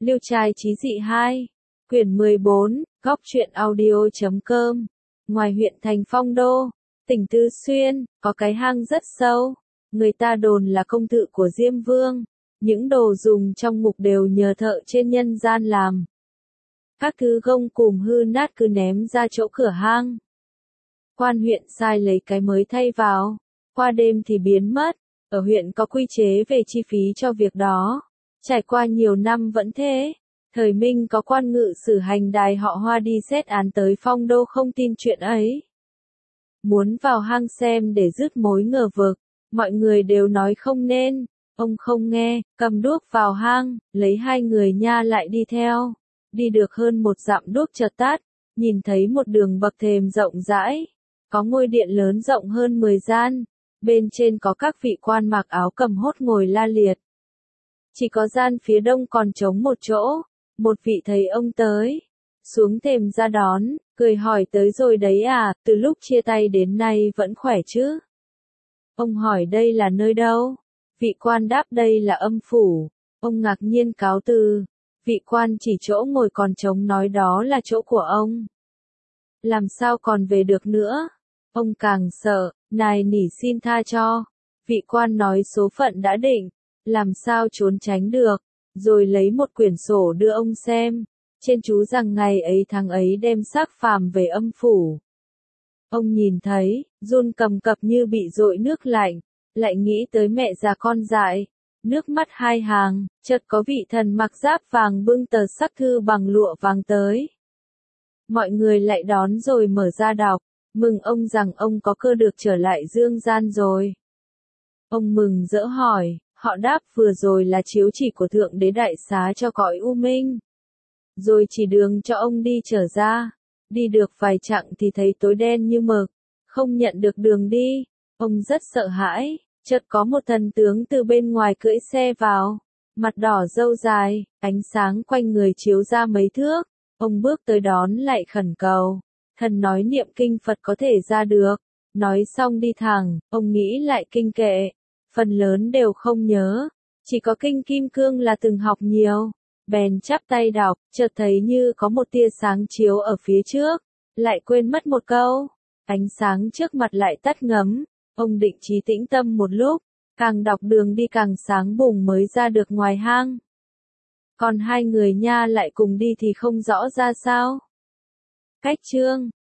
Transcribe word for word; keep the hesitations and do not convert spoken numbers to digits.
Liêu trai chí dị hai, quyển mười bốn, góc truyện audio chấm com. Ngoài huyện thành Phong Đô, tỉnh Tư Xuyên, có cái hang rất sâu. Người ta đồn là công tự của Diêm Vương. Những đồ dùng trong mục đều nhờ thợ trên nhân gian làm. Các thứ gông cùm hư nát cứ ném ra chỗ cửa hang. Quan huyện sai lấy cái mới thay vào. Qua đêm thì biến mất. Ở huyện có quy chế về chi phí cho việc đó. Trải qua nhiều năm vẫn thế. Thời Minh có quan ngự sử hành đài họ Hoa đi xét án tới Phong Đô không tin chuyện ấy. Muốn vào hang xem để dứt mối ngờ vực. Mọi người đều nói không nên. Ông không nghe, cầm đuốc vào hang, lấy hai người nha lại đi theo. Đi được hơn một dặm đuốc chợt tắt, nhìn thấy một đường bậc thềm rộng rãi. Có ngôi điện lớn rộng hơn mười gian. Bên trên có các vị quan mặc áo cầm hốt ngồi la liệt. Chỉ có gian phía đông còn trống một chỗ. Một vị thấy ông tới. Xuống thềm ra đón, cười hỏi tới rồi đấy à, từ lúc chia tay đến nay vẫn khỏe chứ? Ông hỏi đây là nơi đâu? Vị quan đáp đây là âm phủ. Ông ngạc nhiên cáo từ. Vị quan chỉ chỗ ngồi còn trống nói đó là chỗ của ông. Làm sao còn về được nữa? Ông càng sợ, nài nỉ xin tha cho. Vị quan nói số phận đã định, làm sao trốn tránh được. Rồi lấy một quyển sổ đưa ông xem. Trên chú rằng ngày ấy tháng ấy đem xác phàm về âm phủ. Ông nhìn thấy, run cầm cập như bị dội nước lạnh. Lại nghĩ tới mẹ già con dại. Nước mắt hai hàng, chợt có vị thần mặc giáp vàng bưng tờ sắc thư bằng lụa vàng tới. Mọi người lại đón rồi mở ra đọc. Mừng ông rằng ông có cơ được trở lại dương gian rồi. Ông mừng rỡ hỏi, họ đáp vừa rồi là chiếu chỉ của Thượng Đế đại xá cho cõi u minh. Rồi chỉ đường cho ông đi trở ra. Đi được vài chặng thì thấy tối đen như mực. Không nhận được đường đi. Ông rất sợ hãi. Chợt có một thần tướng từ bên ngoài cưỡi xe vào. Mặt đỏ râu dài, ánh sáng quanh người chiếu ra mấy thước. Ông bước tới đón lại khẩn cầu. Thần nói niệm kinh Phật có thể ra được. Nói xong đi thẳng, ông nghĩ lại kinh kệ. Phần lớn đều không nhớ. Chỉ có kinh Kim Cương là từng học nhiều. Bèn chắp tay đọc, chợt thấy như có một tia sáng chiếu ở phía trước. Lại quên mất một câu. Ánh sáng trước mặt lại tắt ngấm. Ông định trí tĩnh tâm một lúc. Càng đọc đường đi càng sáng bùng mới ra được ngoài hang. Còn hai người nha lại cùng đi thì không rõ ra sao. Cách chương